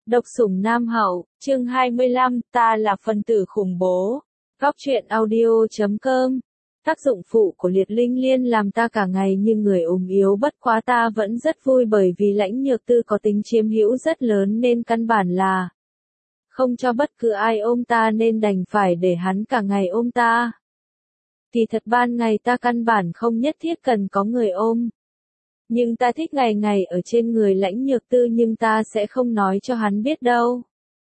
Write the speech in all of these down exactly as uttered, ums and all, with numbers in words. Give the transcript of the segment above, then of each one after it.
Độc sủng Nam Hậu, chương hai mươi lăm, ta là phần tử khủng bố. Góc truyện audio chấm com. Tác dụng phụ của liệt linh liên làm ta cả ngày như người ốm yếu, bất quá ta vẫn rất vui bởi vì Lãnh Nhược Tư có tính chiếm hữu rất lớn nên căn bản là không cho bất cứ ai ôm ta nên đành phải để hắn cả ngày ôm ta. Kỳ thật ban ngày ta căn bản không nhất thiết cần có người ôm. Nhưng ta thích ngày ngày ở trên người Lãnh Nhược Tư, nhưng ta sẽ không nói cho hắn biết đâu.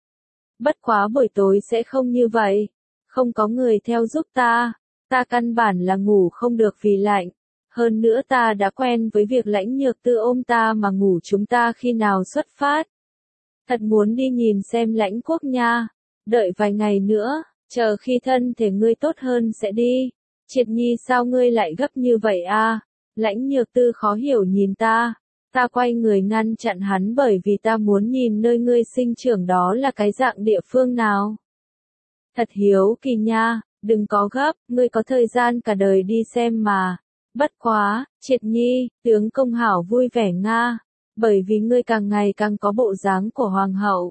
Bất quá buổi tối sẽ không như vậy. Không có người theo giúp ta. Ta căn bản là ngủ không được vì lạnh. Hơn nữa ta đã quen với việc Lãnh Nhược Tư ôm ta mà ngủ, chúng ta khi nào xuất phát. Thật muốn đi nhìn xem Lãnh Quốc nha. Đợi vài ngày nữa, chờ khi thân thể ngươi tốt hơn sẽ đi. Triệt Nhi, sao ngươi lại gấp như vậy a? Lãnh Nhược Tư khó hiểu nhìn ta. Ta quay người ngăn chặn hắn bởi vì ta muốn nhìn nơi ngươi sinh trưởng đó là cái dạng địa phương nào. Thật hiếu kỳ nha, đừng có gấp, ngươi có thời gian cả đời đi xem mà. Bất quá, Triệt Nhi, tướng công hảo vui vẻ nga, bởi vì ngươi càng ngày càng có bộ dáng của hoàng hậu.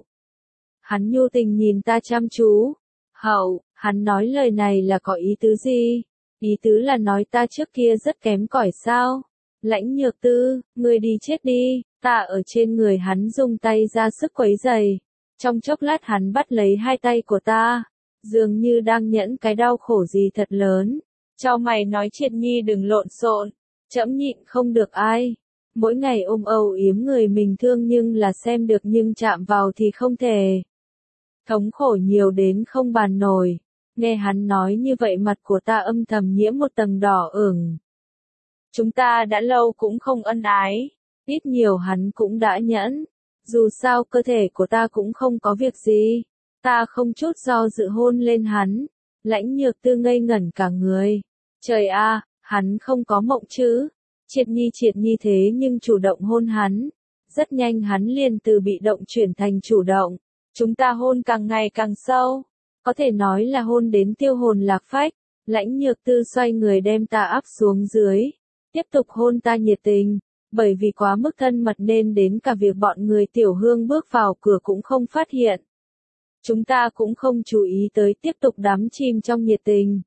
Hắn nhu tình nhìn ta chăm chú. Hậu, hắn nói lời này là có ý tứ gì? Ý tứ là nói ta trước kia rất kém cỏi sao? Lãnh Nhược Tư, ngươi đi chết đi. Ta ở trên người hắn dùng tay ra sức quấy giày. Trong chốc lát hắn bắt lấy hai tay của ta, dường như đang nhẫn cái đau khổ gì thật lớn. Cho mày nói, Triệt Nhi đừng lộn xộn, trẫm nhịn không được ai. Mỗi ngày ôm âu yếm người mình thương nhưng là xem được nhưng chạm vào thì không thể. Thống khổ nhiều đến không bàn nổi. Nghe hắn nói như vậy mặt của ta âm thầm nhiễm một tầng đỏ ửng. Chúng ta đã lâu cũng không ân ái. Ít nhiều hắn cũng đã nhẫn. Dù sao cơ thể của ta cũng không có việc gì. Ta không chút do dự hôn lên hắn. Lãnh Nhược Tư ngây ngẩn cả người. Trời a, hắn không có mộng chứ. Triệt Nhi Triệt Nhi thế nhưng chủ động hôn hắn. Rất nhanh hắn liền từ bị động chuyển thành chủ động. Chúng ta hôn càng ngày càng sâu. Có thể nói là hôn đến tiêu hồn lạc phách. Lãnh Nhược Tư xoay người đem ta áp xuống dưới. Tiếp tục hôn ta nhiệt tình. Bởi vì quá mức thân mật nên đến cả việc bọn người Tiểu Hương bước vào cửa cũng không phát hiện. Chúng ta cũng không chú ý tới, tiếp tục đắm chìm trong nhiệt tình.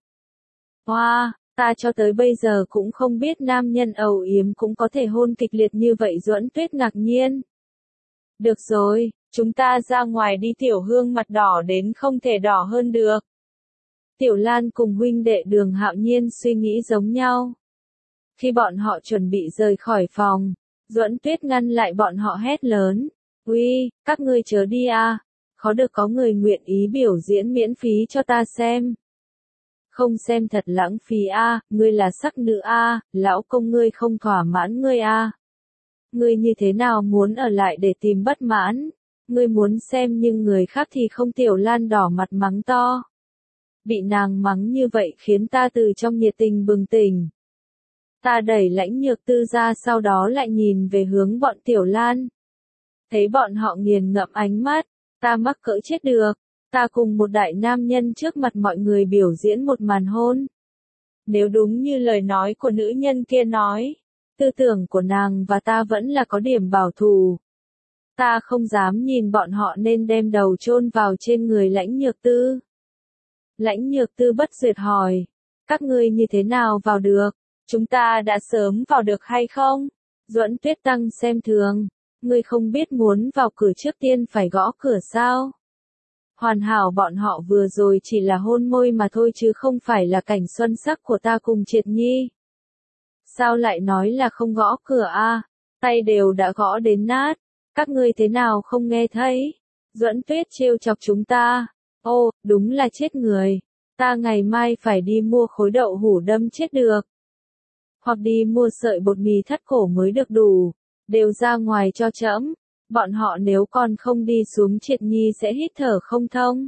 Hoa, wow, ta cho tới bây giờ cũng không biết nam nhân âu yếm cũng có thể hôn kịch liệt như vậy. Duẫn Tuyết ngạc nhiên. Được rồi, chúng ta ra ngoài đi. Tiểu Hương mặt đỏ đến không thể đỏ hơn được. Tiểu Lan cùng huynh đệ Đường Hạo Nhiên suy nghĩ giống nhau. Khi bọn họ chuẩn bị rời khỏi phòng, Duẫn Tuyết ngăn lại bọn họ hét lớn. Uy, các ngươi chớ đi a, khó được có người nguyện ý biểu diễn miễn phí cho ta xem. Không xem thật lãng phí a, ngươi là sắc nữ a, lão công ngươi không thỏa mãn ngươi a. Ngươi như thế nào muốn ở lại để tìm bất mãn? Ngươi muốn xem nhưng người khác thì không. Tiểu Lan đỏ mặt mắng to. Bị nàng mắng như vậy khiến ta từ trong nhiệt tình bừng tỉnh. Ta đẩy Lãnh Nhược Tư ra, sau đó lại nhìn về hướng bọn Tiểu Lan. Thấy bọn họ nghiền ngẫm ánh mắt, ta mắc cỡ chết được. Ta cùng một đại nam nhân trước mặt mọi người biểu diễn một màn hôn. Nếu đúng như lời nói của nữ nhân kia nói, tư tưởng của nàng và ta vẫn là có điểm bảo thủ. Ta không dám nhìn bọn họ nên đem đầu chôn vào trên người Lãnh Nhược Tư. Lãnh Nhược Tư bất duyệt hỏi, các ngươi như thế nào vào được? Chúng ta đã sớm vào được hay không? Duẫn Tuyết tăng xem thường, ngươi không biết muốn vào cửa trước tiên phải gõ cửa sao? Hoàn hảo, bọn họ vừa rồi chỉ là hôn môi mà thôi chứ không phải là cảnh xuân sắc của ta cùng Triệt Nhi. Sao lại nói là không gõ cửa a? Tay đều đã gõ đến nát. Các ngươi thế nào không nghe thấy? Duẫn Tuyết trêu chọc chúng ta. Ô, đúng là chết người. Ta ngày mai phải đi mua khối đậu hũ đâm chết được. Hoặc đi mua sợi bột mì thắt cổ mới được đủ. Đều ra ngoài cho trẫm. Bọn họ nếu còn không đi xuống, Triệt Nhi sẽ hít thở không thông.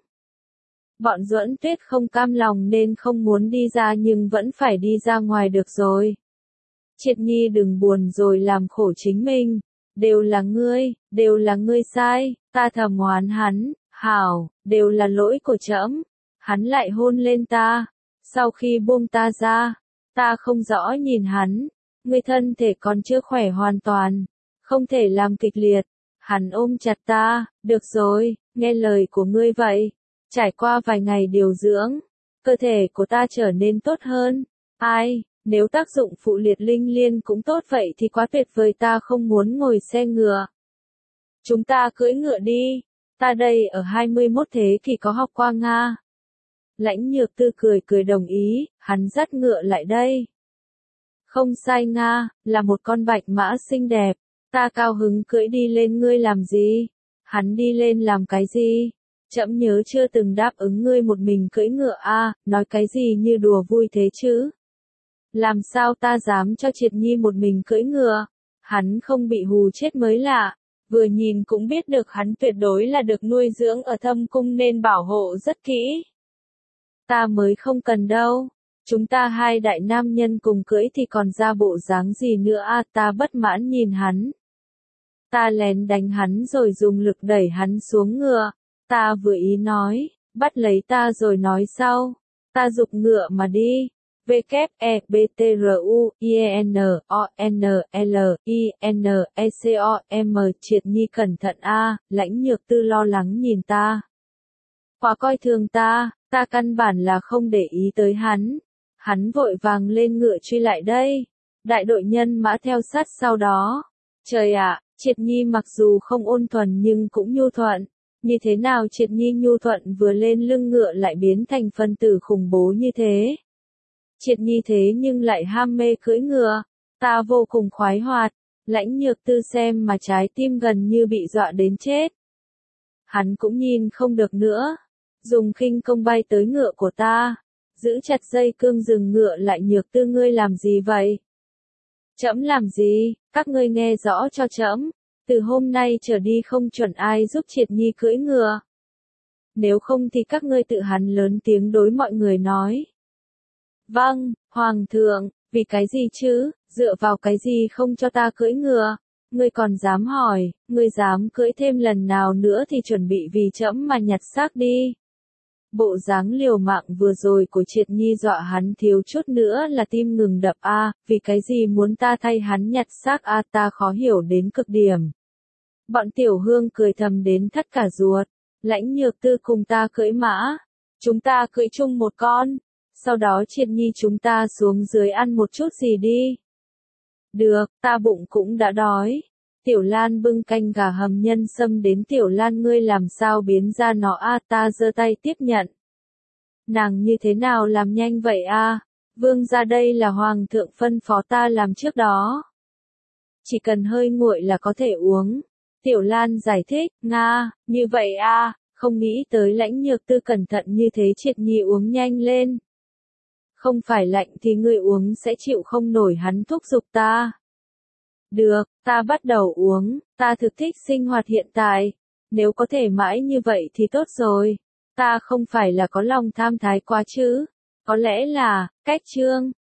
Bọn Duẫn Tuyết không cam lòng nên không muốn đi ra nhưng vẫn phải đi ra ngoài được rồi. Triệt Nhi đừng buồn rồi làm khổ chính mình. Đều là ngươi, đều là ngươi sai. Ta thầm oán hắn. Hảo, đều là lỗi của trẫm. Hắn lại hôn lên ta. Sau khi buông ta ra, ta không rõ nhìn hắn. Ngươi thân thể còn chưa khỏe hoàn toàn, không thể làm kịch liệt. Hắn ôm chặt ta, được rồi, nghe lời của ngươi vậy. Trải qua vài ngày điều dưỡng, cơ thể của ta trở nên tốt hơn. Ai, nếu tác dụng phụ liệt linh liên cũng tốt vậy thì quá tuyệt vời, ta không muốn ngồi xe ngựa. Chúng ta cưỡi ngựa đi, ta đây ở hai mươi mốt thế kỷ có học qua Nga. Lãnh Nhược Tư cười cười đồng ý, hắn dắt ngựa lại đây. Không sai Nga, là một con bạch mã xinh đẹp, ta cao hứng cưỡi đi lên. Ngươi làm gì? Hắn đi lên làm cái gì? Trẫm nhớ chưa từng đáp ứng ngươi một mình cưỡi ngựa a, nói cái gì như đùa vui thế chứ? Làm sao ta dám cho Triệt Nhi một mình cưỡi ngựa? Hắn không bị hù chết mới lạ, vừa nhìn cũng biết được hắn tuyệt đối là được nuôi dưỡng ở thâm cung nên bảo hộ rất kỹ. Ta mới không cần đâu. Chúng ta hai đại nam nhân cùng cưỡi thì còn ra bộ dáng gì nữa a, ta bất mãn nhìn hắn. Ta lén đánh hắn rồi dùng lực đẩy hắn xuống ngựa. Ta vừa ý nói, bắt lấy ta rồi nói sau. Ta giục ngựa mà đi. W E B T R U I E N O N L I N E C O M. Triệt Nhi cẩn thận a. Lãnh Nhược Tư lo lắng nhìn ta. Quá coi thường ta, ta căn bản là không để ý tới hắn. Hắn vội vàng lên ngựa truy lại đây. Đại đội nhân mã theo sát sau đó. Trời ạ, Triệt Nhi mặc dù không ôn thuần nhưng cũng nhu thuận. Như thế nào Triệt Nhi nhu thuận vừa lên lưng ngựa lại biến thành phân tử khủng bố như thế? Triệt Nhi thế nhưng lại ham mê cưỡi ngựa. Ta vô cùng khoái hoạt. Lãnh Nhược Tư xem mà trái tim gần như bị dọa đến chết. Hắn cũng nhìn không được nữa. Dùng khinh công bay tới ngựa của ta. Giữ chặt dây cương dừng ngựa lại. Nhược Tư ngươi làm gì vậy? Trẫm làm gì? Các ngươi nghe rõ cho trẫm. Từ hôm nay trở đi không chuẩn ai giúp Triệt Nhi cưỡi ngựa. Nếu không thì các ngươi tự hắn lớn tiếng đối mọi người nói. Vâng, Hoàng thượng, vì cái gì chứ, dựa vào cái gì không cho ta cưỡi ngựa? Ngươi còn dám hỏi, ngươi dám cưỡi thêm lần nào nữa thì chuẩn bị vì trẫm mà nhặt xác đi. Bộ dáng liều mạng vừa rồi của Triệt Nhi dọa hắn thiếu chút nữa là tim ngừng đập a, à, vì cái gì muốn ta thay hắn nhặt xác a, à, ta khó hiểu đến cực điểm. Bọn Tiểu Hương cười thầm đến thắt cả ruột. Lãnh Nhược Tư cùng ta cưỡi mã, chúng ta cưỡi chung một con, sau đó Triệt Nhi chúng ta xuống dưới ăn một chút gì đi. Được, ta bụng cũng đã đói. Tiểu Lan bưng canh gà hầm nhân sâm đến. Tiểu Lan ngươi làm sao biến ra nó a, à, ta giơ tay tiếp nhận. Nàng như thế nào làm nhanh vậy a? À? Vương gia đây là hoàng thượng phân phó ta làm trước đó. Chỉ cần hơi nguội là có thể uống. Tiểu Lan giải thích, Nga, như vậy a, à, không nghĩ tới Lãnh Nhược Tư cẩn thận như thế. Triệt Nhi uống nhanh lên. Không phải lạnh thì ngươi uống sẽ chịu không nổi, hắn thúc giục ta. Được, ta bắt đầu uống, ta thực thích sinh hoạt hiện tại. Nếu có thể mãi như vậy thì tốt rồi. Ta không phải là có lòng tham thái quá chứ. Có lẽ là, cách chương.